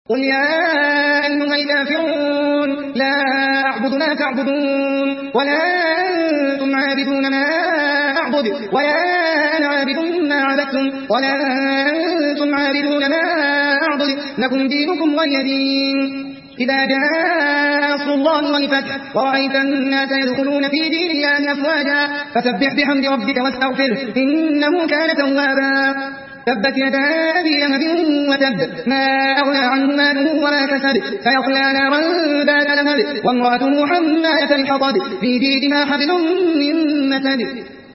قل يا أيها الكافرون لا أعبد ما تعبدون ولا أنتم عابدون ما أعبد ولا أنا عابد ما عبدتم ولا أنتم عابدون ما أعبد لكم دينكم ولي دين. إذا جاء نصر الله والفتح ورأيت الناس يدخلون في دين الله أفواجا فسبح بحمد ربك واستغفره إنه كان توابا. تبت يدا أبي لهب وتب ما أغنى عنه ماله وما كسب سيصلى نارا ذات لهب وامرأته حمالة الحطب في جيدها حبل من مسد.